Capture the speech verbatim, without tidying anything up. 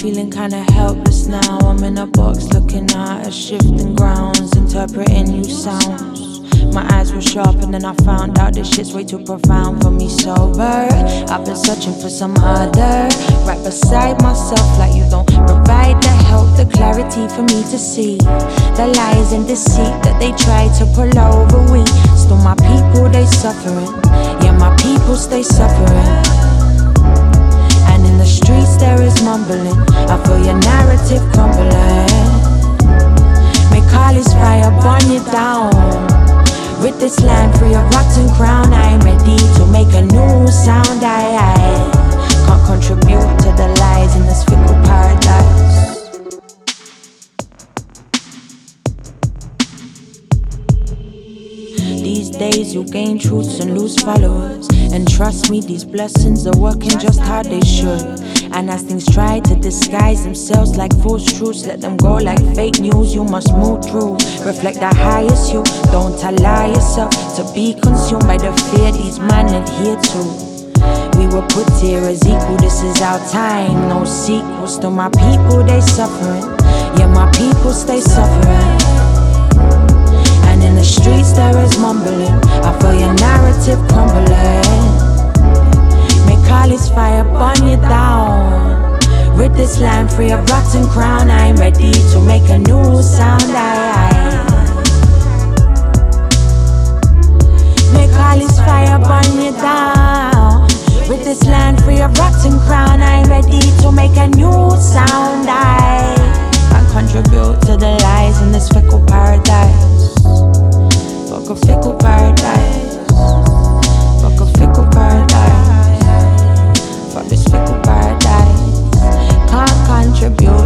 Feeling kinda helpless now. I'm in a box looking at a shifting grounds, interpreting new sounds. My eyes were sharp and then I found out this shit's way too profound for me sober. I've been searching for some other right beside myself, like you don't provide the help, the clarity for me to see the lies and deceit that they try to pull over. We still my people, they suffering. Yeah, my people stay suffering. And in the streets there is mumbling. I feel your narrative crumbling. Make all this fire burn you down. Rid this land free of rotten crown. I'm ready to make a new sound. I, I can't contribute to the lies in this fickle paradise. These days you gain truths and lose followers. And trust me, these blessings are working just how they should. And as things try to disguise themselves like false truths, let them go like fake news. You must move through, reflect the highest you. Don't allow yourself to be consumed by the fear these men adhere to. We were put here as equal, this is our time, no sequel. Still my people, they suffering. Yeah, my people stay suffering. And in the streets there is mumbling. I feel your narrative crumbling. Make all this fire burn you down. Rid this land free of rotten crown. I'm ready to make a new sound. I, I make all this fire burn you down. Rid this land free of rotten crown. I'm ready to make a new sound. I can contribute to the lies in this fickle paradise. Fuck a fickle paradise. Fuck a fickle paradise. Fuck this fickle paradise. Can't contribute